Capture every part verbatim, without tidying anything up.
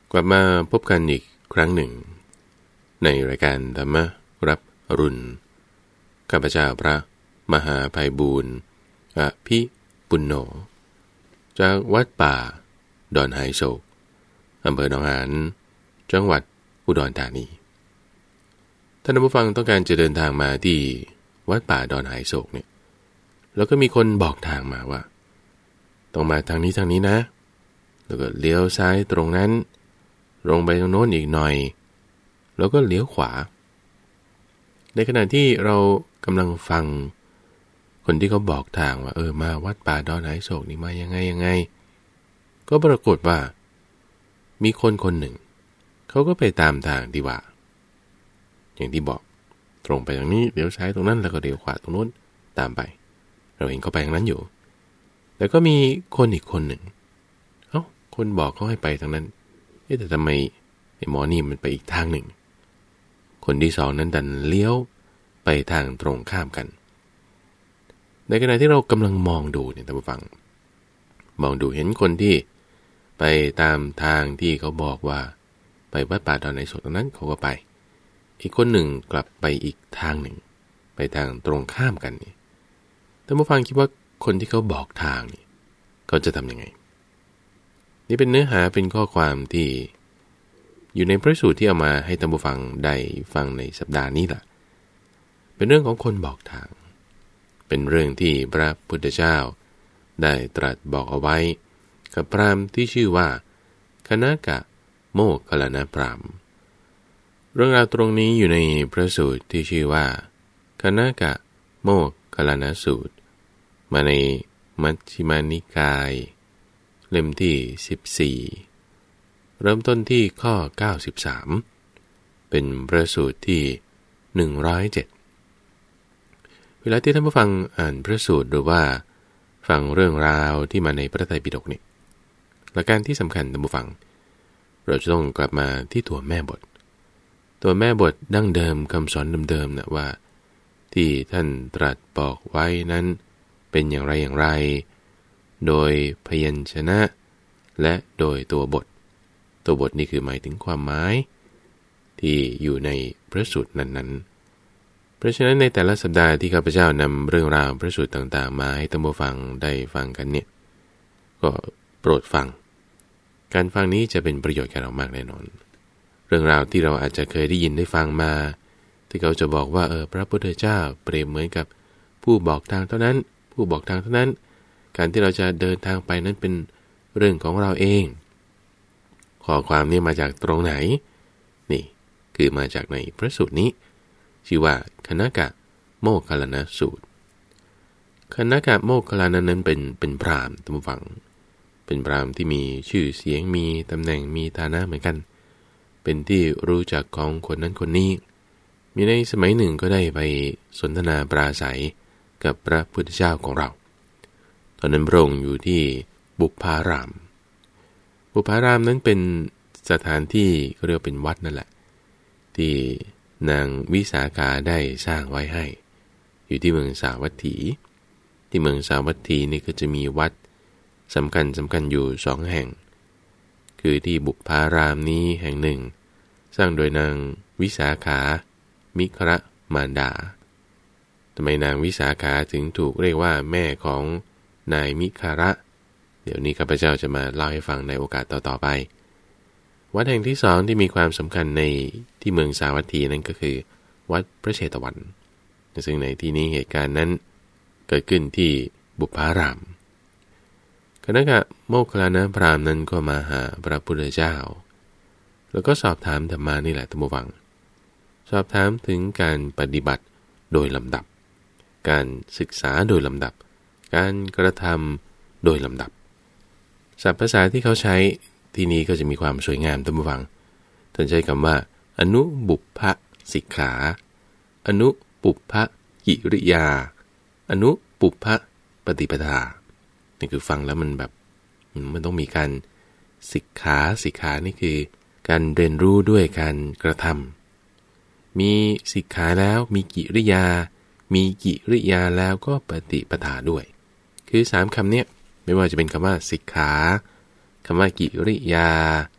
กลับมาพบกันอีกครั้งหนึ่งในรายการธรรมรับอรุณข้าพเจ้าพระมหาไพบูลย์อภิปุณโญจากวัดป่าดอนไหโศกอำเภอหนองหานจังหวัดอุดรธานีท่านผู้ฟังต้องการจะเดินทางมาที่วัดป่าดอนไหโศกเนี่ยแล้วก็มีคนบอกทางมาว่าต้องมาทางนี้ทางนี้นะแล้วก็เลี้ยวซ้ายตรงนั้นลงไปตรงโน้นอีกหน่อยแล้วก็เลี้ยวขวาในขณะที่เรากำลังฟังคนที่เขาบอกทางว่าเออมาวัดป่าดอนไหโศกนี่มายังไงยังไงก็ปรากฏว่ามีคนคนหนึ่งเขาก็ไปตามทางที่ว่าอย่างที่บอกตรงไปทางนี้เลี้ยวซ้ายตรงนั้นแล้วก็เลี้ยวขวาตรงโน้นตามไปเราเองก็ไปทางนั้นอยู่แล้วก็มีคนอีกคนหนึ่งเอ้าคนบอกเขาให้ไปทางนั้นเอ๊ะแต่ทำไมไอ้หมอนี่มันไปอีกทางหนึ่งคนที่สองนั้นดันเลี้ยวไปทางตรงข้ามกันในขณะที่เรากำลังมองดูเนี่ยท่านผู้ฟังมองดูเห็นคนที่ไปตามทางที่เขาบอกว่าไปวัดป่าดอนไหโศกตรงนั้นเขาก็ไปอีกคนหนึ่งกลับไปอีกทางหนึ่งไปทางตรงข้ามกันนี่ท่านผู้ฟังคิดว่าคนที่เขาบอกทางนี่เขาจะทำยังไงนี่เป็นเนื้อหาเป็นข้อความที่อยู่ในพระสูตรที่เอามาให้ท่านผู้ฟังได้ฟังในสัปดาห์นี้แหละเป็นเรื่องของคนบอกทางเป็นเรื่องที่พระพุทธเจ้าได้ตรัสบอกเอาไว้กับพราหมณ์ที่ชื่อว่าคณกะโมคคัลลานะพราหมณ์เรื่องราวตรงนี้อยู่ในพระสูตรที่ชื่อว่าคณกะโมคคัลลานะสูตรมาในมัชฌิมานิกายเล่มที่สิบสี่เริ่มต้นที่ข้อเก้าสิบสามเป็นพระสูตรที่หนึ่งร้อยเจ็ดเวลาที่ท่านผู้ฟังอ่านพระสูตรหรือว่าฟังเรื่องราวที่มาในพระไตรปิฎกนี่หลักการที่สำคัญท่านผู้ฟังเราจะต้องกลับมาที่ตัวแม่บทตัวแม่บทดั้งเดิมคำสอนเดิมๆนะว่าที่ท่านตรัสบอกไว้นั้นเป็นอย่างไรอย่างไรโดยพยัญชนะและโดยตัวบทตัวบทนี่คือหมายถึงความหมายที่อยู่ในพระสูตรนั้นๆเพราะฉะนั้นในแต่ละสัปดาห์ที่ข้าพเจ้านำเรื่องราวพระสูตรต่างๆมาให้ท่านผู้ฟังได้ฟังกันเนี่ยก็โปรดฟังการฟังนี้จะเป็นประโยชน์แก่เรามากแน่นอนเรื่องราวที่เราอาจจะเคยได้ยินได้ฟังมาที่เขาจะบอกว่าเออพระพุทธเจ้าเปรียบเหมือนกับผู้บอกทางเท่านั้นผู้บอกทางเท่านั้นการที่เราจะเดินทางไปนั้นเป็นเรื่องของเราเองข้อความนี้มาจากตรงไหนนี่คือมาจากในพระสูตรนี้ชื่อว่าคณกะโมคคัลลานะสูตรคณกะโมคคัลลานะนั้นเป็นเป็นพราหมณ์ท่านผู้ฟังเป็นพราหมณ์ที่มีชื่อเสียงมีตำแหน่งมีฐานะเหมือนกันเป็นที่รู้จักของคนนั้นคนนี้มีในสมัยหนึ่งก็ได้ไปสนทนาปราศัยกับพระพุทธเจ้าของเราตอนนั้นพระองค์อยู่ที่บุพพารามบุพพารามนั้นเป็นสถานที่ก็เรียกเป็นวัดนั่นแหละที่นางวิสาขาได้สร้างไว้ให้อยู่ที่เมืองสาวัตถีที่เมืองสาวัตถีนี่ก็จะมีวัดสำคัญสำคัญอยู่สองแห่งคือที่บุพพารามนี้แห่งหนึ่งสร้างโดยนางวิสาขามิคระมารดาทำไมนางวิสาขาถึงถูกเรียกว่าแม่ของนายมิคระเดี๋ยวนี้ข้าพเจ้าจะมาเล่าให้ฟังในโอกาสต่อๆไปวัดแห่งที่สองที่มีความสำคัญในที่เมืองสาวัตถีนั้นก็คือวัดพระเชตวันซึ่งในที่นี้เหตุการณ์นั้นเกิดขึ้นที่บุพพารามคณกะโมคคัลลานะพราหมณ์นั้นก็มาหาพระพุทธเจ้าแล้วก็สอบถามธรรมานี่แหละท่านผู้ฟังสอบถามถึงการปฏิบัติโดยลำดับการศึกษาโดยลำดับการกระทำโดยลำดับศัพท์ภาษาที่เขาใช้ที่นี้ก็จะมีความสวยงามท่านผู้ฟังท่านใช้คำว่าอนุบุพพสิกขาอนุปุพพกิริยาอนุปุพพปฏิปทานี่คือฟังแล้วมันแบบมันต้องมีการสิกขาสิกขานี่คือการเรียนรู้ด้วยการกระทำมีสิกขาแล้วมีกิริยามีกิริยาแล้วก็ปฏิปทาด้วยคือสามคำเนี้ยไม่ว่าจะเป็นคำว่าสิกขาคำว่ากิริยา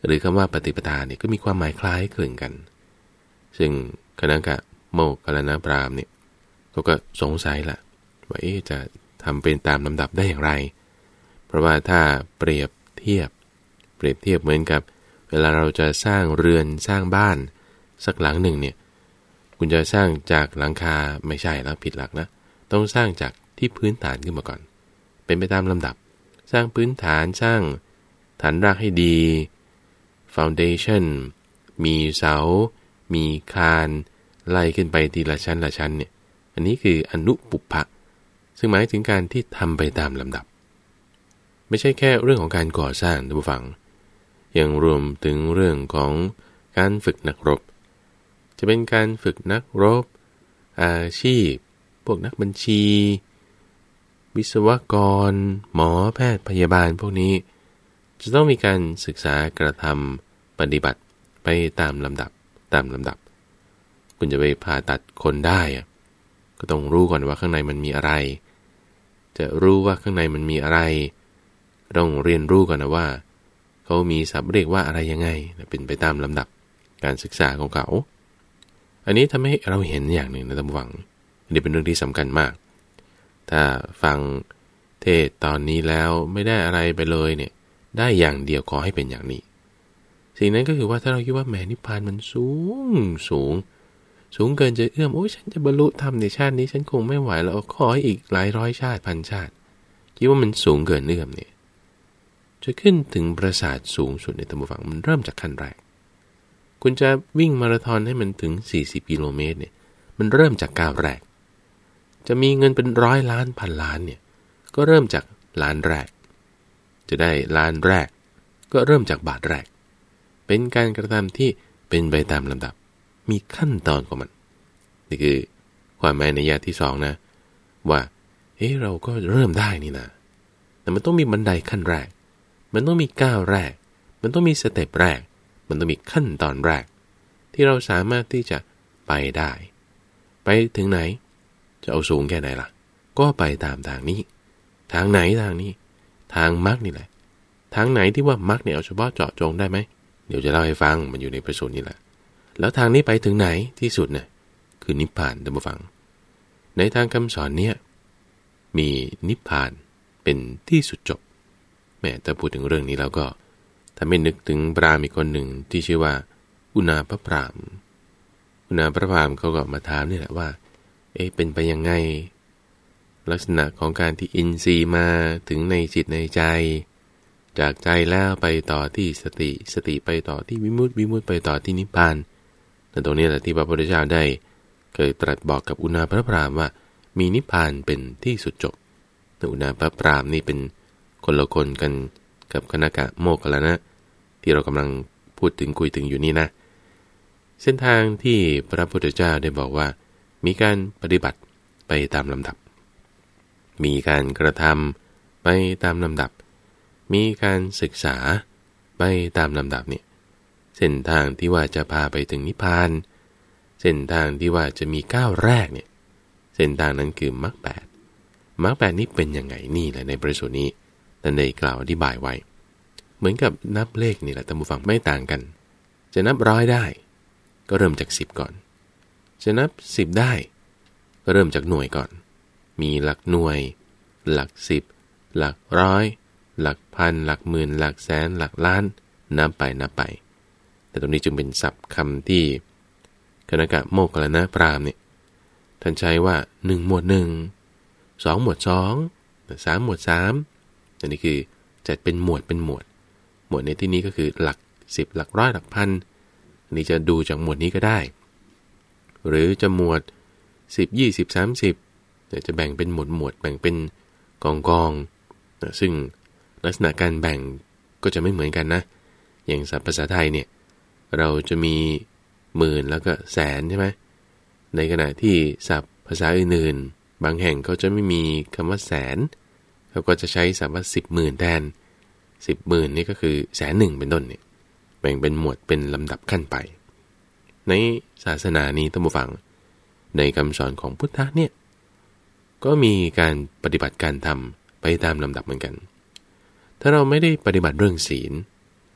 หรือคำว่าปฏิปทาเนี่ยก็มีความหมายคล้ายคลึงกันซึ่งคณกะโมคคัลลานะพราหมณ์เนี่ยเขาก็สงสัยละว่าเอ๊ะจะทำเป็นตามลำดับได้อย่างไรเพราะว่าถ้าเปรียบเทียบเปรียบเทียบเหมือนกับเวลาเราจะสร้างเรือนสร้างบ้านสักหลังหนึ่งเนี่ยคุณจะสร้างจากหลังคาไม่ใช่แล้วผิดหลักนะต้องสร้างจากที่พื้นฐานขึ้นมาก่อนเป็นไปตามลำดับสร้างพื้นฐานสร้างฐานรากให้ดี foundation มีเสามีคานไล่ขึ้นไปทีละชั้นละชั้นเนี่ยอันนี้คืออนุปุพพะซึ่งหมายถึงการที่ทำไปตามลำดับไม่ใช่แค่เรื่องของการก่อสร้างท่านผู้ฟังยังรวมถึงเรื่องของการฝึกนักรบจะเป็นการฝึกนักรบอาชีพพวกนักบัญชีวิศวกรหมอแพทย์พยาบาลพวกนี้จะต้องมีการศึกษากระทำปฏิบัติไปตามลำดับตามลำดับคุณจะไปผ่าตัดคนได้ก็ต้องรู้ก่อนว่าข้างในมันมีอะไรจะรู้ว่าข้างในมันมีอะไรต้องเรียนรู้ก่อนนะว่าเขามีศัพท์เรียกว่าอะไรยังไงเป็นไปตามลำดับการศึกษาของเขาอันนี้ทำให้เราเห็นอย่างหนึ่งนะท่านผู้ฟังอันนี้เป็นเรื่องที่สำคัญมากถ้าฟังเทศตอนนี้แล้วไม่ได้อะไรไปเลยเนี่ยได้อย่างเดียวขอให้เป็นอย่างนี้สิ่งนั้นก็คือว่าถ้าเราคิดว่าแหมนิพพานมันสูงสูงสูงเกินจะเอื้อมโอ้ยฉันจะบรรลุธรรมในชาตินี้ฉันคงไม่ไหวแล้วขอให้อีกหลายร้อยชาติพันชาติคิดว่ามันสูงเกินเอื้อมเนี่ยจะขึ้นถึงปราสาทสูงสุดในท่านผู้ฟังมันเริ่มจากขั้นแรกคุณจะวิ่งมาราธอนให้มันถึงสี่สิบกิโลเมตรเนี่ยมันเริ่มจากก้าวแรกจะมีเงินเป็นร้อยล้านพันล้านเนี่ยก็เริ่มจากล้านแรกจะได้ล้านแรกก็เริ่มจากบาทแรกเป็นการกระทำที่เป็นไปตามลำดับมีขั้นตอนของมันนี่คือความหมายในยะที่สองนะว่าเฮ้เราก็เริ่มได้นี่นะแต่มันต้องมีบันไดขั้นแรกมันต้องมีก้าวแรกมันต้องมีสเต็ปแรกมันต้องมีขั้นตอนแรกที่เราสามารถที่จะไปได้ไปถึงไหนจะเอาสูงแค่ไหนล่ะก็ไปตามทางนี้ทางไหนทางนี้ทางมรรคนี่แหละทางไหนที่ว่ามรรคเนี่ยเอาเฉพาะเจาะจงได้ไหมเดี๋ยวจะเล่าให้ฟังมันอยู่ในพระสูตรนี่แหละแล้วทางนี้ไปถึงไหนที่สุดเนี่ยคือนิพพานท่านผู้ฟังในทางคำสอนเนี่ยมีนิพพานเป็นที่สุดจบแม้แต่พูดถึงเรื่องนี้แล้วก็ถ้าไม่นึกถึงพราหมณ์อีกคนหนึ่งที่ชื่อว่าอุณาภพราหมณ์อุณาภพราหมณ์เขาก็มาถามนี่แหละว่าเอ๊ะเป็นไปยังไงลักษณะของการที่อินทรีย์มาถึงในจิตในใจจากใจแล้วไปต่อที่สติสติไปต่อที่วิมุตติวิมุตติไปต่อที่นิพพานแต่ตรงนี้แหละที่พระพุทธเจ้าได้เคยตรัสบอกกับอุณาภพราหมณ์ว่ามีนิพพานเป็นที่สุดจบแต่อุณาภพราหมณ์นี่เป็นคนละคนกันกับคณกะโมคคัลลานะที่เรากำลังพูดถึงคุยถึงอยู่นี่นะเส้นทางที่พระพุทธเจ้าได้บอกว่ามีการปฏิบัติไปตามลำดับมีการกระทำไปตามลำดับมีการศึกษาไปตามลำดับเนี่ยเส้นทางที่ว่าจะพาไปถึงนิพพานเส้นทางที่ว่าจะมีก้าวแรกเนี่ยเส้นทางนั้นคือมรรคแปดมรรคแปดนี้เป็นยังไงนี่แหละในพระสูตรนี้ท่านได้กล่าวอธิบายไว้เหมือนกับนับเลขนี่แหละท่านผู้ฟังไม่ต่างกันจะนับร้อยได้ก็เริ่มจากสิบก่อนจะนับสิบได้ก็เริ่มจากหน่วยก่อนมีหลักหน่วยหลักสิบหลักร้อยหลักพันหลักหมื่นหลักแสนหลักล้านนับไปนับไปแต่ตรงนี้จึงเป็นศัพท์คำที่คณกะโมคคัลลานะพราหมณ์เนี่ยท่านใช้ว่าหนึ่งหมวดหนึ่งสองหมวดสองสามหมวดสามอันนี้คือจัดเป็นหมวดเป็นหมวดหมวดในที่นี้ก็คือหลักสิบหลักร้อยหลักพันอันนี้จะดูจากหมวดนี้ก็ได้หรือจะหมวดสิบ ยี่สิบ สามสิบจะแบ่งเป็นหมวดหมวดแบ่งเป็นกองกองซึ่งลักษณะการแบ่งก็จะไม่เหมือนกันนะอย่างศัพท์ภาษาไทยเนี่ยเราจะมีหมื่นแล้วก็แสนใช่ไหมในขณะที่ศัพท์ภาษาอื่นๆบางแห่งเขาจะไม่มีคำว่าแสนเขาก็จะใช้ศัพท์ว่าสิบหมื่นแทนสิบหมื่นนี่ก็คือแสนหนึ่งเป็นต้นเนี่ยแบ่งเป็นหมวดเป็นลำดับขั้นไปในศาสนานี้ท่านผู้ฟังในคำสอนของพุทธะเนี่ยก็มีการปฏิบัติการทำไปตามลำดับเหมือนกันถ้าเราไม่ได้ปฏิบัติเรื่องศีล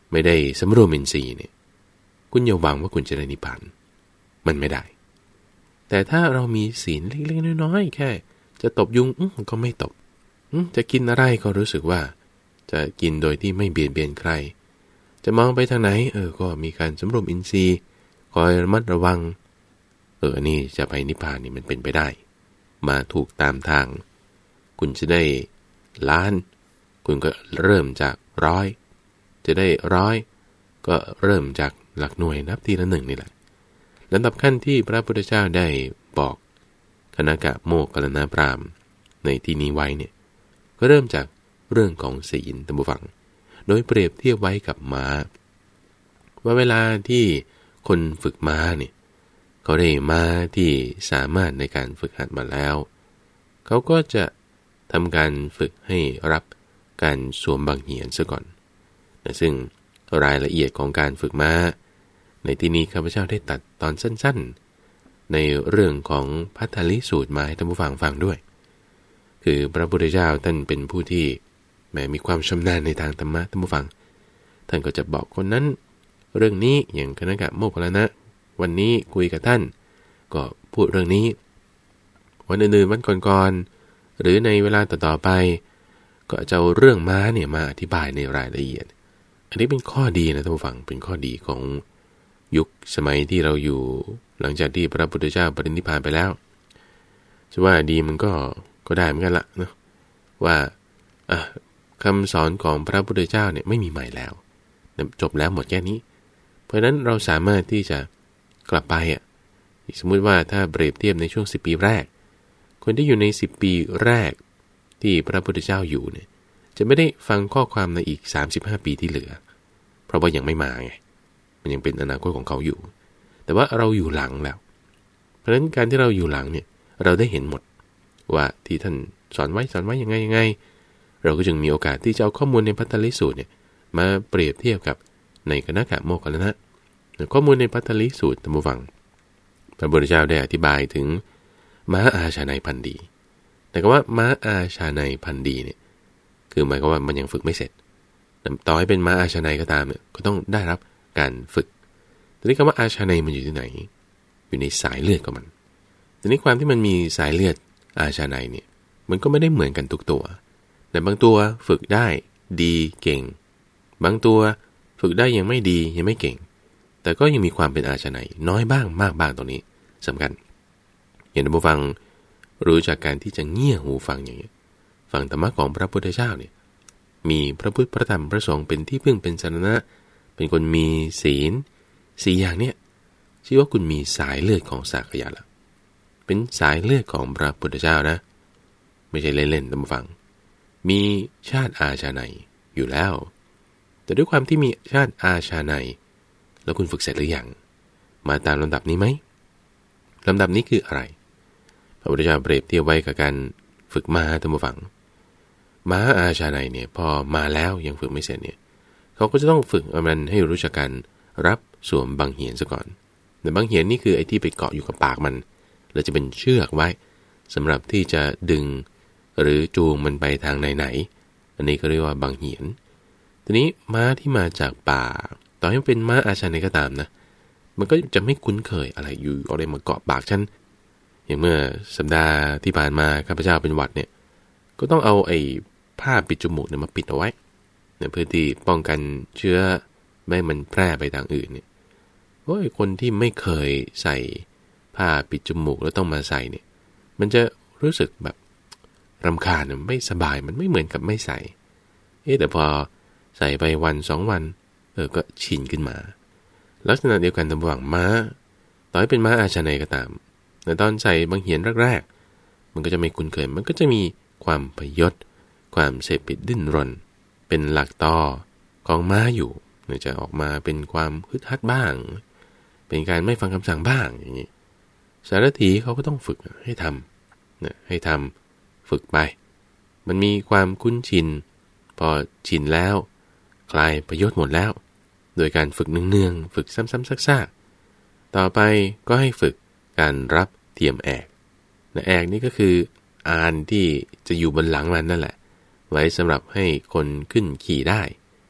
ไม่ได้สำรวมอินทรีย์เนี่ยคุณอย่าหวังว่าคุณจะได้นิพพานมันไม่ได้แต่ถ้าเรามีศีลเล็กๆน้อยๆแค่จะตบยุงก็ไม่ตบจะกินอะไรก็รู้สึกว่าจะกินโดยที่ไม่เบียดเบียนใครจะมองไปทางไหนเออก็มีการสำรวมอินทรีย์คอยระมัดระวังเอออันนี้จะไปนิพพานนี่มันเป็นไปได้มาถูกตามทางคุณจะได้ล้านคุณก็เริ่มจากร้อยจะได้ร้อยก็เริ่มจากหลักหน่วยนับทีละหนึ่งนี่แหละลำดับขั้นที่พระพุทธเจ้าได้บอกคณกะโมคคัลลานะพราหมณ์ในที่นี้ไว้เนี่ยก็เริ่มจากเรื่องของศีลท่านผู้ฟังโดยเปรียบเทียบไว้กับม้าว่าเวลาที่คนฝึกม้าเนี่ยเขาได้ม้าที่สามารถในการฝึกหัดมาแล้วเขาก็จะทำการฝึกให้รับการสวมบังเหียนซะก่อนนะซึ่งรายละเอียดของการฝึกม้าในที่นี้ข้าพเจ้าได้ตัดตอนสั้นๆในเรื่องของภัททลิสูตรมาให้ท่านผู้ฟังฟังด้วยคือพระพุทธเจ้าท่านเป็นผู้ที่แม้มีความชำนาญในทางธรรมะท่านผู้ฟังท่านก็จะบอกคนนั้นเรื่องนี้อย่างคณกะโมคคัลลานะวันนี้คุยกับท่านก็พูดเรื่องนี้วันอื่นๆวันก่อนๆหรือในเวลาต่อๆไปก็จะเอาเรื่องม้าเนี่ยมาอธิบายในรายละเอียดอันนี้เป็นข้อดีนะท่านผู้ฟังเป็นข้อดีของยุคสมัยที่เราอยู่หลังจากที่พระพุทธเจ้าปรินิพพานไปแล้วจะว่าดีมันก็ก็ได้เหมือนกันละเนาะว่าอ่ะคำสอนของพระพุทธเจ้าเนี่ยไม่มีใหม่แล้วจบแล้วหมดแค่นี้เพราะฉะนั้นเราสามารถที่จะกลับไปอ่ะสมมุติว่าถ้าเปรียบเทียบในช่วงสิบปีแรกคนที่อยู่ในสิบปีแรกที่พระพุทธเจ้าอยู่เนี่ยจะไม่ได้ฟังข้อความในอีกสามสิบห้าปีที่เหลือเพราะว่ายังไม่มาไงมันยังเป็นอนาคตของเขาอยู่แต่ว่าเราอยู่หลังแล้วเพราะฉะนั้นการที่เราอยู่หลังเนี่ยเราได้เห็นหมดว่าที่ท่านสอนไว้สอนไว้ยังไงยังไงเราก็จึงมีโอกาสที่จะเอาข้อมูลในภัททลิสูตรเนี่ยมาเปรียบเทียบกับในคณกะโมคคัลลานะข้อมูลในภัททลิสูตรท่านผู้ฟังพระพุทธเจ้าได้อธิบายถึงม้าอาชาไนพันธุ์ดีแต่ก็ว่าม้าอาชาไนพันธุ์ดีเนี่ยคือหมายความว่ามันยังฝึกไม่เสร็จต่อให้เป็นม้าอาชาไนก็ตามเนี่ยก็ต้องได้รับการฝึกทีนี้คำว่าอาชาไนมันอยู่ที่ไหนอยู่ในสายเลือดของมันทีนี้ความที่มันมีสายเลือดอาชาไนเนี่ยมันก็ไม่ได้เหมือนกันทุกตัวแต่บางตัวฝึกได้ดีเก่งบางตัวฝึกได้ยังไม่ดียังไม่เก่งแต่ก็ยังมีความเป็นอาชาไนน้อยบ้างมากบ้างตรงนี้สำคัญอย่างท่านผู้ฟังรู้จากการที่จะเงี่ยหูฟังอย่างนี้ฟังธรรมะของพระพุทธเจ้าเนี่ยมีพระพุทธพระธรรมพระสงฆ์เป็นที่พึ่งเป็นสรณะเป็นคนมีศีลสี่อย่างเนี่ยชื่อว่าคุณมีสายเลือดของสากยะละเป็นสายเลือดของพระพุทธเจ้านะไม่ใช่เล่นๆท่านผู้ฟังมีชาติอาชาไนอยู่แล้วแต่ด้วยความที่มีชาติอาชาไนแล้วคุณฝึกเสร็จหรือยังมาตามลำดับนี้ไหมลำดับนี้คืออะไรพระพุทธเจ้าเปรียบเทียบไว้กับการฝึกม้าท่านผู้ฟังม้าอาชาไนเนี่ยพอมาแล้วยังฝึกไม่เสร็จเนี่ยเขาก็จะต้องฝึกมันให้รู้จักการรับสวมบังเหียนซะก่อนแต่บังเหียนนี่คือไอ้ที่ไปเกาะอยู่กับปากมันแล้วจะเป็นเชือกไว้สำหรับที่จะดึงหรือจูงมันไปทางไหนๆอันนี้ก็เรียกว่าบังเหียนทีนี้ม้าที่มาจากป่าต่อให้เป็นม้าอาชาไนก็ตามนะมันก็จะไม่คุ้นเคยอะไรอยู่อะไรมาเกาะปากฉันอย่างเมื่อสัปดาห์ที่ผ่านมาข้าพเจ้าเป็นหวัดเนี่ยก็ต้องเอาไอ้ผ้าปิดจมูกเนี่ยมาปิดเอาไว้เนี่ยเพื่อที่ป้องกันเชื้อไม่ให้มันแพร่ไปทางอื่นเนี่ยโอ้ยคนที่ไม่เคยใส่ผ้าปิดจมูกแล้วต้องมาใส่เนี่ยมันจะรู้สึกแบบรำคาญไม่สบายมันไม่เหมือนกับไม่ใส่เอ๊ะแต่พอใส่ไปวันสองวันเออก็ชินขึ้นมาลักษณะเดียวกันระหว่างม้าต่อให้เป็นม้าอาชาไนก็ตามแต่ตอนใส่บังเหียนแรกๆมันก็จะไม่คุ้นเคยมันก็จะมีความพยศความเสพติดดิ้นรนเป็นหลักต่อของม้าอยู่จะออกมาเป็นความฮึดฮัดบ้างเป็นการไม่ฟังคำสั่งบ้างอย่างนี้สารถีเขาก็ต้องฝึกให้ทำนะให้ทำฝึกไปมันมีความคุ้นชินพอชินแล้วคลายพยศหมดแล้วโดยการฝึกเนืองๆฝึกซ้ำๆซากๆต่อไปก็ให้ฝึกการรับเทียมแอกนะแอกนี่ก็คืออานที่จะอยู่บนหลังมันนั่นแหละไว้สำหรับให้คนขึ้นขี่ได้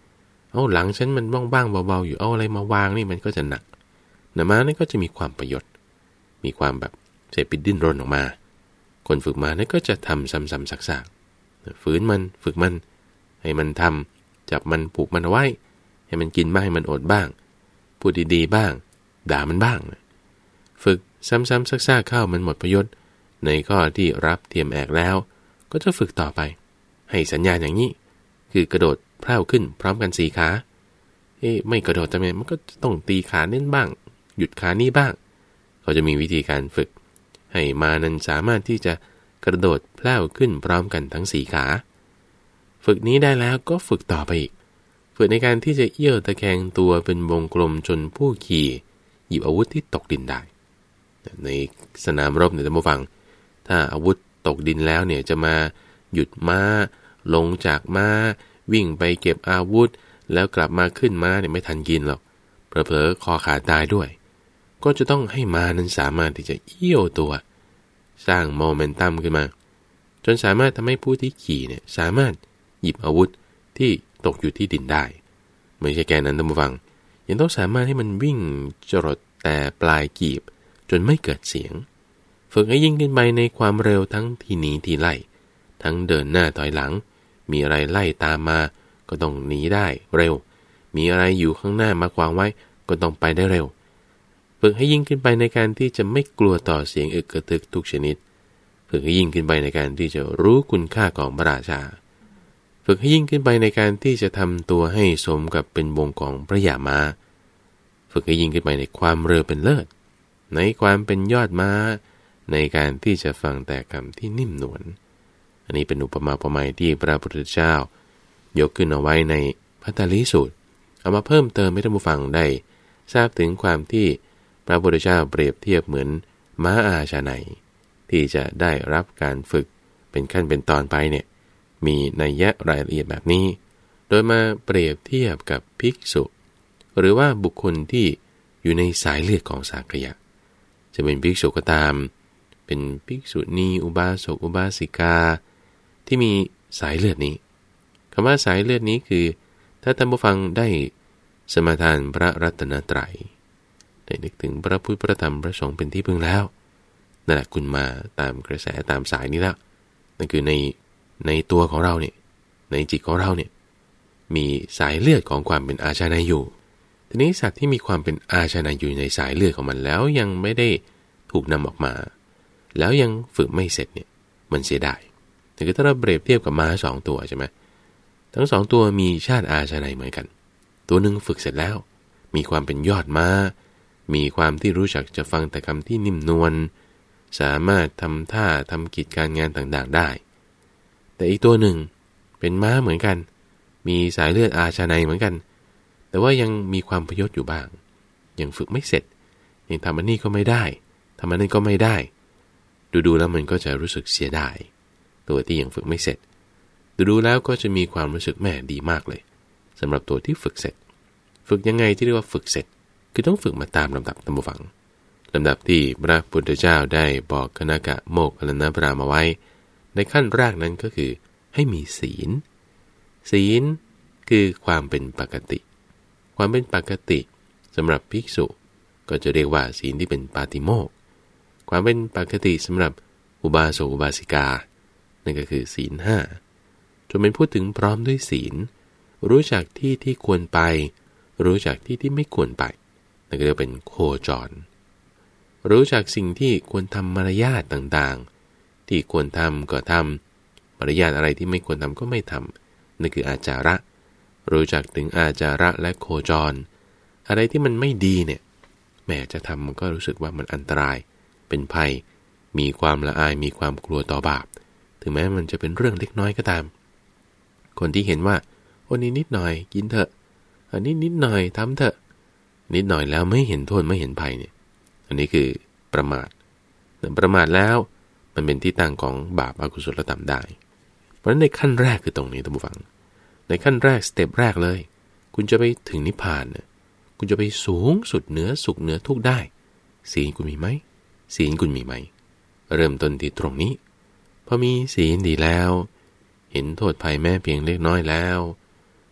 เอาหลังฉันมันบ้างๆเบาๆอยู่เอาอะไรมาวางนี่มันก็จะหนักนะม้านั่นก็จะมีความประโยชน์มีความแบบเสพปิดดิ้นรนออกมาคนฝึกม้านั่นก็จะทำซ้ำๆซักๆฝืนมันฝึกมันให้มันทำจับมันผูกมันเอาไว้ให้มันกินบ้างให้มันอดบ้างพูดดีๆบ้างด่ามันบ้างฝึกซ้ำๆซักๆเข้ามันหมดประโยชน์ในข้อที่รับเทียมแอกแล้วก็จะฝึกต่อไปให้สัญญาณอย่างนี้คือกระโดดพร่าวขึ้นพร้อมกันสี่ขาเอ๊ะไม่กระโดดทำไมมันก็ต้องตีขาเน้นบ้างหยุดขานี้บ้างเขาจะมีวิธีการฝึกให้มานั้นสามารถที่จะกระโดดพร่าวขึ้นพร้อมกันทั้งสี่ขาฝึกนี้ได้แล้วก็ฝึกต่อไปอีกฝึกในการที่จะเอี้ยวตะแคงตัวเป็นวงกลมจนผู้ขี่หยิบอาวุธที่ตกดินได้ในสนามรบเนี่ยท่านผู้ฟังถ้าอาวุธตกดินแล้วเนี่ยจะมาหยุดม้าลงจากม้าวิ่งไปเก็บอาวุธแล้วกลับมาขึ้นม้าเนี่ยไม่ทันกินหรอกเผลอๆคอขาดตายด้วยก็จะต้องให้ม้านั้นสามารถที่จะเอี้ยวตัวสร้างโมเมนตัมขึ้นมาจนสามารถทำให้ผู้ที่ขี่เนี่ยสามารถหยิบอาวุธที่ตกอยู่ที่ดินได้ไม่ใช่แค่นั้นท่านผู้ฟังยังต้องสามารถให้มันวิ่งจรดแต่ปลายกีบจนไม่เกิดเสียงฝึกให้ยิ่งขึ้นไปในความเร็วทั้งทีหนีทีไล่ทั้งเดินหน้าถอยหลังมีอะไรไล่ตามมาก็ต้องหนีได้เร็วมีอะไรอยู่ข้างหน้ามาขวางไว้ก็ต้องไปได้เร็วฝึกให้ยิ่งขึ้นไปในการที่จะไม่กลัวต่อเสียงอึกกระทึกทุกชนิดฝึกให้ยิ่งขึ้นไปในการที่จะรู้คุณค่าของพระราชาฝึกให้ยิ่งขึ้นไปในการที่จะทำตัวให้สมกับเป็นวงของพระยามาฝึกให้ยิ่งขึ้นไปในความเร็วเป็นเลิศในความเป็นยอดม้าในการที่จะฟังแต่คำที่นิ่มนวลอันนี้เป็นอุปมาอุปไมยที่พระพุทธเจ้ายกขึ้นเอาไว้ในภัตตลีสูตรเอามาเพิ่มเติมให้ท่านผู้ฟังได้ทราบถึงความที่พระพุทธเจ้าเปรียบเทียบเหมือนม้าอาชาไนที่จะได้รับการฝึกเป็นขั้นเป็นตอนไปเนี่ยมีนัยยะรายละเอียดแบบนี้โดยมาเปรียบเทียบกับภิกษุหรือว่าบุคคลที่อยู่ในสายเลือดของสากยะจะเป็นภิกษุก็ตามเป็นภิกษุณีอุบาสกอุบาสิกาที่มีสายเลือดนี้คำว่าสายเลือดนี้คือถ้าท่านผู้ฟังได้สมาทานพระรัตนตรัยได้นึกถึงพระพุทธพระธรรมพระสงฆ์เป็นที่พึ่งแล้วนั่นแหละคุณมาตามกระแสตามสายนี้แล้วนั่นคือในในตัวของเราเนี่ยในจิตของเราเนี่ยมีสายเลือดของความเป็นอาชาไนอยู่ทีนี้สัตว์ที่มีความเป็นอาชาไนอยู่ในสายเลือดของมันแล้วยังไม่ได้ถูกนำออกมาแล้วยังฝึกไม่เสร็จเนี่ยมันเสียดายแต่ถ้าเราเปรียบเทียบกับม้าสองตัวใช่ไหมทั้งสองตัวมีชาติอาชาไนเหมือนกันตัวหนึ่งฝึกเสร็จแล้วมีความเป็นยอดม้ามีความที่รู้จักจะฟังแต่คำที่นิ่มนวลสามารถทำท่าทำกิจการงานต่างๆได้แต่อีกตัวหนึ่งเป็นม้าเหมือนกันมีสายเลือดอาชาไนเหมือนกันแต่ว่ายังมีความพยศอยู่บ้างยังฝึกไม่เสร็จยังทำอันนี้ก็ไม่ได้ทำอันนั้นก็ไม่ได้ดูๆแล้วมันก็จะรู้สึกเสียดายตัวที่ยังฝึกไม่เสร็จดูๆแล้วก็จะมีความรู้สึกแม่ดีมากเลยสำหรับตัวที่ฝึกเสร็จฝึกยังไงที่เรียกว่าฝึกเสร็จคือต้องฝึกมาตามลำดับตามฝังลำดับที่พระพุทธเจ้าได้บอกคณกะโมคคัลลนะพราหมณ์เอาไว้ในขั้นแรกนั้นก็คือให้มีศีลศีลคือความเป็นปกติความเป็นปกติสำหรับภิกษุก็จะเรียกว่าศีลที่เป็นปาติโมกข์ความเป็นปกติสำหรับอุบาสกอุบาสิกานั่นก็คือศีลห้าจนเป็นพูดถึงพร้อมด้วยศีลรู้จักที่ที่ควรไปรู้จักที่ที่ไม่ควรไปนั่นก็เรียกเป็นโคจรรู้จักสิ่งที่ควรทำมารยาทต่างๆที่ควรทำก็ทำมารยาทอะไรที่ไม่ควรทำก็ไม่ทำนั่นคืออาจาระรู้จักถึงอาจาระและโคจรอะไรที่มันไม่ดีเนี่ยแม้จะทำมันก็รู้สึกว่ามันอันตรายเป็นภัยมีความละอายมีความกลัวต่อบาปถึงแม้มันจะเป็นเรื่องเล็กน้อยก็ตามคนที่เห็นว่าโอ้นี้นิดหน่อยกินเถอะอันนี้นิดหน่อยทำเถอะนิดหน่อยแล้วไม่เห็นโทษไม่เห็นภัยเนี่ยอันนี้คือประมาทแต่ประมาทแล้วมันเป็นที่ตั้งของบาปอกุศลธรรมได้เพราะฉะนั้นในขั้นแรกคือตรงนี้ท่านผู้ฟังในขั้นแรกสเต็ปแรกเลยคุณจะไปถึงนิพพานเนี่ยคุณจะไปสูงสุดเหนือสุขเหนือทุกข์ได้ศีลคุณมีไหมศีลคุณมีไหมเริ่มต้นที่ตรงนี้พอมีศีลดีแล้วเห็นโทษภัยแม้เพียงเล็กน้อยแล้ว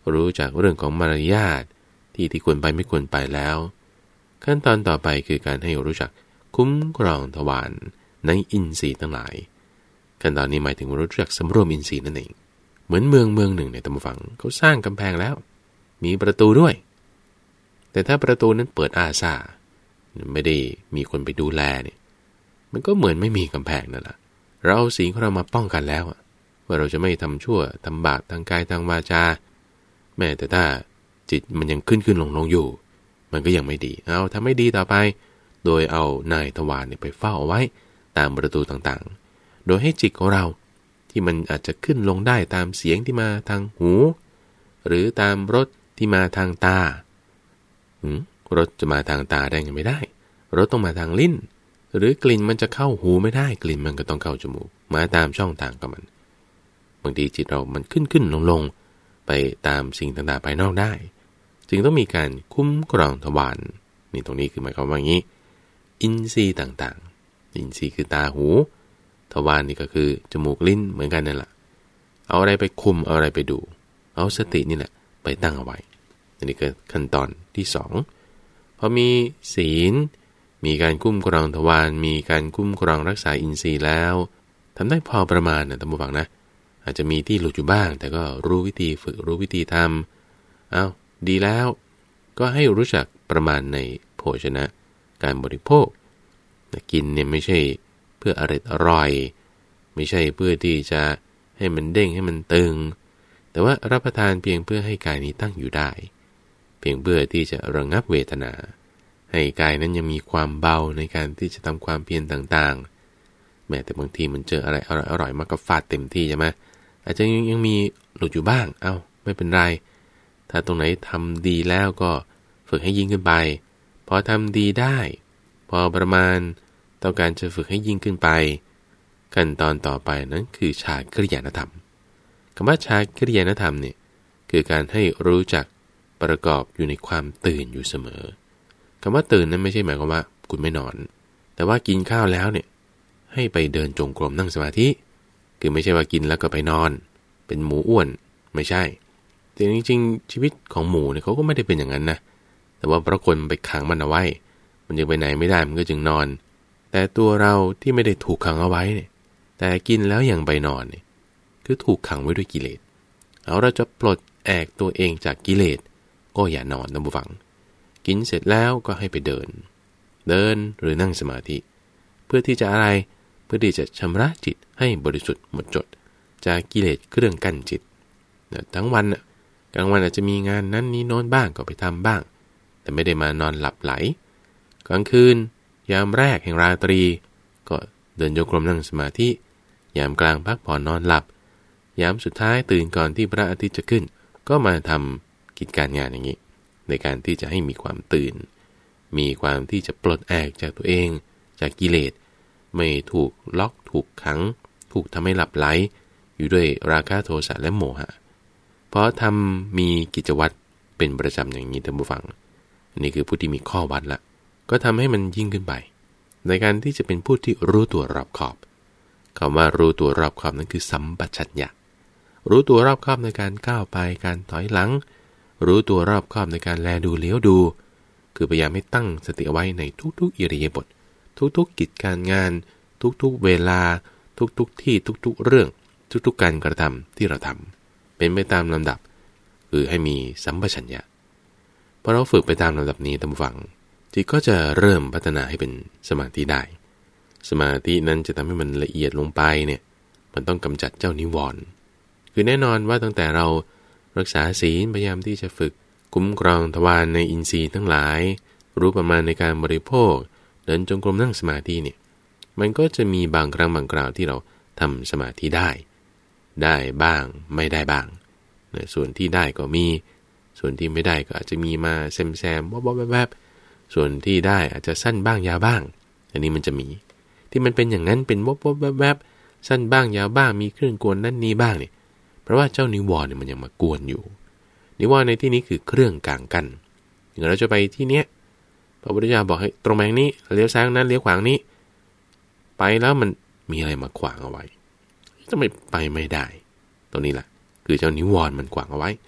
รู้จักเรื่องของมารยาทที่ที่ควรไปไม่ควรไปแล้วขั้นตอนต่อไปคือการให้รู้จักคุ้มครองทวารในอินทรีย์ทั้งหลายขั้นตอนนี้หมายถึงรู้จักสำรวมอินทรีย์นั่นเองเหมือนเมืองเมืองหนึ่งในตำฝังเขาสร้างกำแพงแล้วมีประตูด้วยแต่ถ้าประตูนั้นเปิดอาซาไม่ได้มีคนไปดูแลเนี่ยมันก็เหมือนไม่มีกำแพงนั่นแหละเราเอาศีลของเรามาป้องกันแล้วว่าเราจะไม่ทำชั่วทำบาปทางกายทางวาจาแม้แต่ถ้าจิตมันยังขึ้นขึ้นลงลงอยู่มันก็ยังไม่ดีเอาทำไม่ดีต่อไปโดยเอานายทวารเนี่ยไปเฝ้าเอาไว้ตามประตูต่างๆโดยให้จิตของเราที่มันอาจจะขึ้นลงได้ตามเสียงที่มาทางหูหรือตามรสที่มาทางตารสจะมาทางตาได้ยังไม่ได้รสต้องมาทางลิ้นหรือกลิ่นมันจะเข้าหูไม่ได้กลิ่นมันก็ต้องเข้าจมูกมาตามช่องทางของมันบางทีจิตเรามันขึ้นขึ้นลงลงไปตามสิ่งต่างๆภายนอกได้จึงต้องมีการคุ้มครองทวารนี่ตรงนี้คือหมายความว่าอย่างนี้อินทรีย์ต่างๆอินทรีย์คือตาหูทวารนี่ก็คือจมูกลิ้นเหมือนกันนั่นแหละเอาอะไรไปคุมเอาอะไรไปดูเอาสตินี่แหละไปตั้งเอาไว้อันนี้คือขั้นตอนที่สองพอมีศีลมีการคุ้มครองทวารมีการคุ้มครองรักษาอินทรีย์แล้วทำได้พอประมาณนะท่านผู้ฟังนะอาจจะมีที่หลุดอยู่บ้างแต่ก็รู้วิธีฝึกรู้วิธีทำเอาดีแล้วก็ให้รู้จักประมาณในโภชนะการบริโภคกินเนี่ยไม่ใช่เพื่ออร่อยอร่อยไม่ใช่เพื่อที่จะให้มันเด้งให้มันตึงแต่ว่ารับประทานเพียงเพื่อให้กายนี้ตั้งอยู่ได้เพียงเพื่อที่จะระงับเวทนาให้กายนั้นยังมีความเบาในการที่จะทำความเพียรต่างๆแม้แต่บางทีมันเจออะไรอร่อยๆมากก็ฟาดเต็มที่ใช่ไหมอาจจะยังมีหลุดอยู่บ้างเอ้าไม่เป็นไรถ้าตรงไหนทำดีแล้วก็ฝึกให้ยิ่งขึ้นไปพอทำดีได้พอประมาณต้องการจะฝึกให้ยิ่งขึ้นไปขั้นตอนต่อไปนั้นคือฌานกิริยานธรรมคำว่าฌานกิริยานธรรมเนี่ยคือการให้รู้จักประกอบอยู่ในความตื่นอยู่เสมอคำว่าตื่นนั้นไม่ใช่หมายความว่าคุณไม่นอนแต่ว่ากินข้าวแล้วเนี่ยให้ไปเดินจงกรมนั่งสมาธิคือไม่ใช่ว่ากินแล้วก็ไปนอนเป็นหมูอ้วนไม่ใช่แต่จริงๆชีวิตของหมูเนี่ยเขาก็ไม่ได้เป็นอย่างนั้นนะแต่ว่าเพราะคนไปขังมันเอาไว้มันยังไปไหนไม่ได้มันก็จึงนอนแต่ตัวเราที่ไม่ได้ถูกขังเอาไว้เนี่ยแต่กินแล้วยังไปนอนเนี่ยคือถูกขังไว้ด้วยกิเลสเอาเราจะปลดแอกตัวเองจากกิเลสก็อย่านอนนะผู้ฟังกินเสร็จแล้วก็ให้ไปเดินเดินหรือนั่งสมาธิเพื่อที่จะอะไรเพื่อที่จะชำระจิตให้บริสุทธิ์หมดจดจากกิเลสเครื่องกั้นจิตทั้งวันกลางวันอาจจะมีงานนั้นนี้โน้นบ้างก็ไปทำบ้างแต่ไม่ได้มานอนหลับไหลกลางคืนยามแรกแห่งราตรีก็เดินโยกลมนั่งสมาธิยามกลางพักผ่อนนอนหลับยามสุดท้ายตื่นก่อนที่พระอาทิตย์จะขึ้นก็มาทำกิจการงานอย่างนี้ในการที่จะให้มีความตื่นมีความที่จะปลดแอกจากตัวเองจากกิเลสไม่ถูกล็อกถูกขังถูกทำให้หลับไหลอยู่ด้วยราคะโทสะและโมหะเพราะทำมีกิจวัตรเป็นประจำอย่างนี้ท่านผู้ฟังอันนี้คือผู้ที่มีข้อวัดละก็ทำให้มันยิ่งขึ้นไปในการที่จะเป็นผู้ที่รู้ตัวรอบขอบคำว่ารู้ตัวรอบขอบนั้นคือสัมปชัญญะรู้ตัวรอบขอบในการก้าวไปการถอยหลังรู้ตัวรอบขอบในการแลดูเลี้ยวดูคือพยายามให้ตั้งสติเอาไว้ในทุกๆอิริยาบถทุกๆกิจการงานทุกๆเวลาทุกๆที่ทุกๆเรื่องทุกๆการกระทำที่เราทำเป็นไปตามลำดับคือให้มีสัมปชัญญะพอเราฝึกไปตามลำดับนี้ตามฝังจิตก็จะเริ่มพัฒนาให้เป็นสมาธิได้สมาธินั้นจะทำให้มันละเอียดลงไปเนี่ยมันต้องกำจัดเจ้านิวรณ์คือแน่นอนว่าตั้งแต่เรารักษาศีลพยายามที่จะฝึกคุ้มครองทวารในอินทรีย์ทั้งหลายรู้ประมาณในการบริโภคเดินจงกรมนั่งสมาธิเนี่ยมันก็จะมีบางครั้งบางคราวที่เราทำสมาธิได้ได้บ้างไม่ได้บ้างส่วนที่ได้ก็มีส่วนที่ไม่ได้ก็อาจจะมีมาแซมแซมวับวับแวบส่วนที่ได้อาจจะสั้นบ้างยาวบ้างอันนี้มันจะมีที่มันเป็นอย่างนั้นเป็นวับวับแวบสั้นบ้างยาวบ้างมีเครื่องกวนนั่นนี่บ้างเนี่ยเพราะว่าเจ้านิวรณ์เนี่ยมันยังมากวนอยู่นิวรณ์ในที่นี้คือเครื่องกลางกั้นอย่างเราจะไปที่เนี้ยพระพุทธเจ้าบอกให้ตรงแบงนี้เลี้ยวซ้ายนั้นเลี้ยวขวางนี้ไปแล้วมันมีอะไรมาขวางเอาไว้ทำไมไปไม่ได้ตรงนี้แหละคือเจ้านิวรณ์มันขวางเอาไว้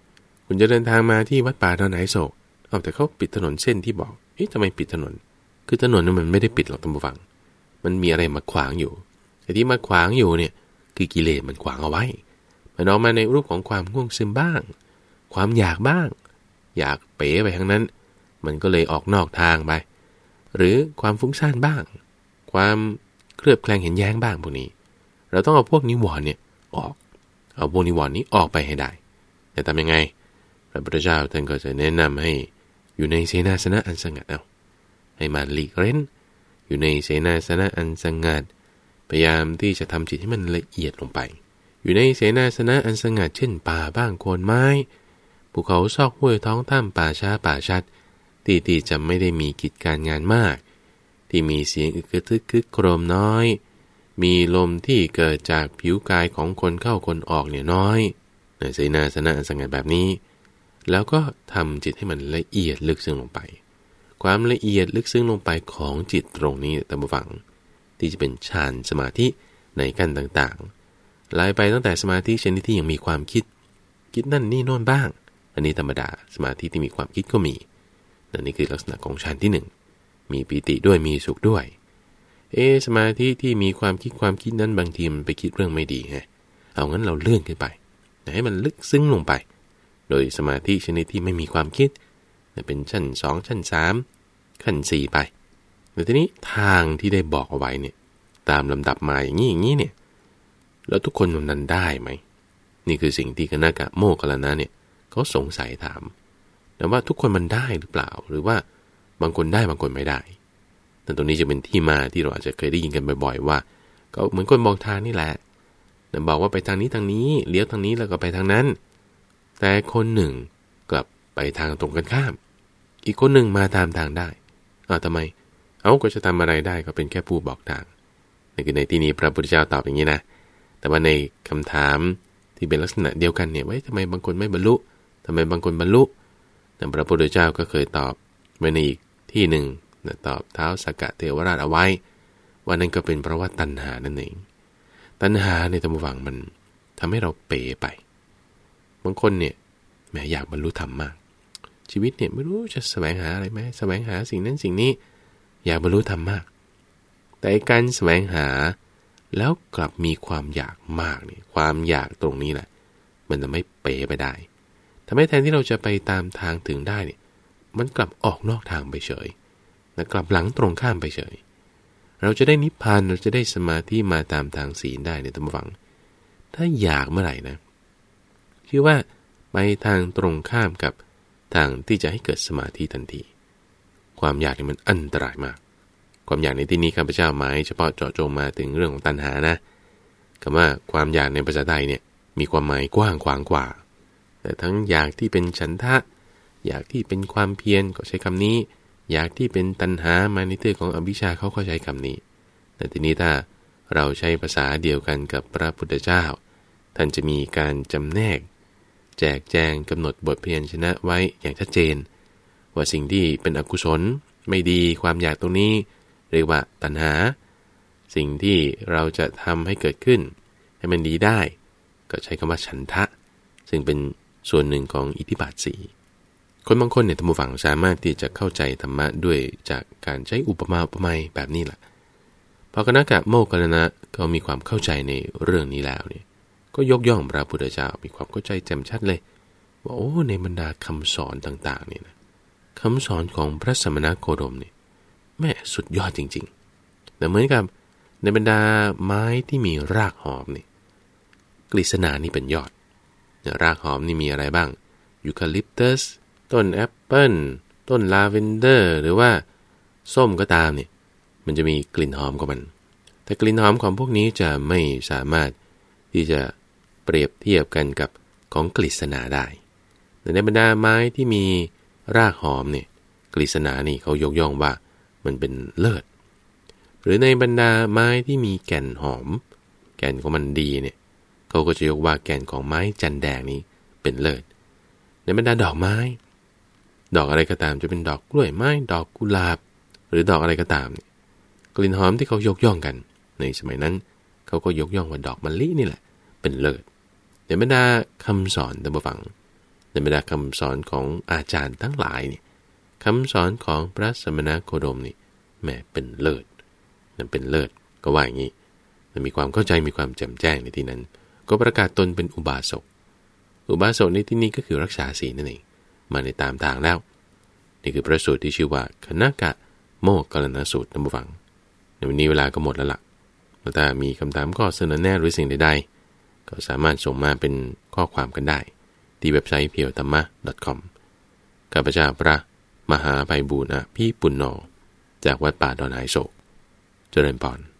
คุณจะเดินทางมาที่วัดป่าดอนไหโศกเอาแต่เขาปิดถนนเส้นที่บอกเอ๊ะทำไมปิดถนนคือถนนนั้นมันไม่ได้ปิดหรอกท่านผู้ฟังมันมีอะไรมาขวางอยู่ไอ้ที่มาขวางอยู่เนี่ยคือกิเลสมันขวางเอาไว้มันออกมาในรูปของความง่วงซึมบ้างความอยากบ้างอยากเป๋ไปทั้งนั้นมันก็เลยออกนอกทางไปหรือความฟุ้งซ่านบ้างความเคลือบแคลงเห็นแย้งบ้างพวกนี้เราต้องเอาพวกนิวรณ์เนี่ยออกเอาพวกนิวรณ์นี้ออกไปให้ได้แต่ทำยังไงพระพุทธเจ้าท่านก็จะแนะนำให้อยู่ในเสนาสนะอันสงัดเอาให้มาหลีกเร้นอยู่ในเสนาสนะอันสงัดพยายามที่จะทำจิตให้มันละเอียดลงไปอยู่ในเสนาสนะอันสงัดเช่นป่าบ้างโคนไม้ภูเขาซอกห้วยท้องถ้ำป่าช้าป่าชัดที่ที่จะไม่ได้มีกิจการงานมากที่มีเสียงอึกกระทึกคึกโครมน้อยมีลมที่เกิดจากผิวกายของคนเข้าคนออกเนี่ยน้อยในเสนาสนะอันสงัดแบบนี้แล้วก็ทำจิตให้มันละเอียดลึกซึ้งลงไปความละเอียดลึกซึ้งลงไปของจิตตรงนี้ตามฝังที่จะเป็นฌานสมาธิในขั้นต่างๆไล่ไปตั้งแต่สมาธิชนิดที่ยังมีความคิดคิดนั่นนี่โน่นบ้างอันนี้ธรรมดาสมาธิที่มีความคิดก็มีนั่นนี่คือลักษณะของฌานที่หนึ่งมีปีติด้วยมีสุขด้วยเอสมาธิที่มีความคิดความคิดนั้นบางทีมันไปคิดเรื่องไม่ดีไงเอางั้นเราเลื่อนขึ้นไปให้มันลึกซึ้งลงไปโดยสมาธิชนิดที่ไม่มีความคิดเป็นชั้นสองชั้นสามขั้นสี่ไปแต่ทีนี้ทางที่ได้บอกเอาไว้เนี่ยตามลำดับมาอย่างนี้อย่างนี้เนี่ยแล้วทุกคนนั้นได้ไหมนี่คือสิ่งที่คณะกะโมคคัลลานะเนี่ยเขาสงสัยถามแต่ว่าทุกคนมันได้หรือเปล่าหรือว่าบางคนได้บางคนไม่ได้แต่ตรงนี้จะเป็นที่มาที่เราอาจจะเคยได้ยินกันบ่อยๆว่าก็เหมือนคนบอกทางนี่แหละบอกว่าไปทางนี้ทางนี้เลี้ยวทางนี้แล้วก็ไปทางนั้นแต่คนหนึ่งกลับไปทางตรงกันข้ามอีกคนหนึ่งมาตามทางได้อ้าวทำไมเอาก็จะทำอะไรได้ก็เป็นแค่ผู้บอกทางนี่คือในที่นี้พระพุทธเจ้าตอบอย่างนี้นะแต่ว่าในคำถามที่เป็นลักษณะเดียวกันเนี่ยไว้ทำไมบางคนไม่บรรลุทำไมบางคนบรรลุแต่พระพุทธเจ้าก็เคยตอบไว้ในอีกที่หนึ่งตอบเท้าสักกะเทวราชเอาไว้ว่านั่นก็เป็นเพราะว่าตัณหานั่นเองตัณหาในธรรมวังมันทำให้เราเป๋ไปบางคนเนี่ยแม้อยากบรรลุธรรมมากชีวิตเนี่ยไม่รู้จะแสวงหาอะไรไหมแสวงหาสิ่งนั้นสิ่งนี้อยากบรรลุธรรมมากแต่การแสวงหาแล้วกลับมีความอยากมากเนี่ยความอยากตรงนี้แหละมันจะไม่เป๋ไปได้ทำให้แทนที่เราจะไปตามทางถึงได้เนี่ยมันกลับออกนอกทางไปเฉยและกลับหลังตรงข้ามไปเฉยเราจะได้นิพพานเราจะได้สมาธิมาตามทางศีลได้ในธรรมวังถ้าอยากเมื่อไหร่นะชื่อว่าไปทางตรงข้ามกับทางที่จะให้เกิดสมาธิทันทีความอยากนี่มันอันตรายมากความอยากในที่นี้ข้าพเจ้าหมายเฉพาะเจาะจงมาถึงเรื่องของตัณหานะคำว่าความอยากในภาษาไทยเนี่ยมีความหมายกว้างขวางกว่าแต่ทั้งอยากที่เป็นฉันทะอยากที่เป็นความเพียรก็ใช้คำนี้อยากที่เป็นตัณหามาในตื้อของอวิชชาเขาก็ใช้คำนี้แต่ทีนี้ถ้าเราใช้ภาษาเดียวกันกับพระพุทธเจ้าท่านจะมีการจำแนกแจกแจงกำหนดบทพยัญชนะไว้อย่างชัดเจนว่าสิ่งที่เป็นอกุศลไม่ดีความอยากตรงนี้เรียกว่าตัณหาสิ่งที่เราจะทำให้เกิดขึ้นให้มันดีได้ก็ใช้คำว่าฉันทะซึ่งเป็นส่วนหนึ่งของอิทธิบาทสี่คนบางคนเนี่ยท่านผู้ฟังสามารถที่จะเข้าใจธรรมะด้วยจากการใช้อุปมาอุปไมยแบบนี้แหละพอคณะกะโมคคัลลานะก็มีความเข้าใจในเรื่องนี้แล้วเนี่ยก็ยกย่องพระพุทธเจ้ามีความเข้าใจแจ่มชัดเลยว่าโอ้ในบรรดาคำสอนต่างๆเนี่ยนะคำสอนของพระสมณโคดมเนี่ยแม่สุดยอดจริงๆแต่เหมือนกับในบรรดาไม้ที่มีรากหอมนี่กฤษณานี่เป็นยอดรากหอมนี่มีอะไรบ้างยูคาลิปตัสต้นแอปเปิลต้นลาเวนเดอร์หรือว่าส้มก็ตามเนี่ยมันจะมีกลิ่นหอมของมันแต่กลิ่นหอมของพวกนี้จะไม่สามารถที่จะเปรียบเทียบกันกับของกฤษณาได้แต่ในบรรดาไม้ที่มีรากหอมเนี่ยกฤษณานี่เขายกย่องว่ามันเป็นเลิศหรือในบรรดาไม้ที่มีแก่นหอมแก่นของมันดีเนี่ยเขาก็จะยกว่าแก่นของไม้จันแดงนี้เป็นเลิศในบรรดาดอกไม้ดอกอะไรก็ตามจะเป็นดอกกล้วยไม้ดอกกุหลาบหรือดอกอะไรก็ตามกลิ่นหอมที่เขายกย่องกันในสมัยนั้นเขาก็ยกย่องว่าดอกมะลินี่แหละเป็นเลิศในบรรดาคำสอนตามฟังในบรรดาคำสอนของอาจารย์ทั้งหลายนี่คำสอนของพระสมณโคดมนี่แม่เป็นเลิศนั่นเป็นเลิศก็ว่าอย่างนี้มันมีความเข้าใจมีความแจ่มแจ้งในที่นั้นก็ประกาศตนเป็นอุบาสกอุบาสกในที่นี้ก็คือรักษาศีลนั่นเองมาในตามทางแล้วนี่คือพระสูตรที่ชื่อว่าคณกะโมคคัลลานสูตรนำมาฟังในวันนี้เวลาก็หมดแล้วล่ะถ้ามีคำถามข้อเสนอแนะหรือสิ่งใดๆก็สามารถส่งมาเป็นข้อความกันได้ที่เว็บไซต์ เพียวธรรมะ ดอท คอม ข้าพเจ้าพระมหาไพบูลย์อภิปุณโญจากวัดป่าดอนไหโศกเจริญพร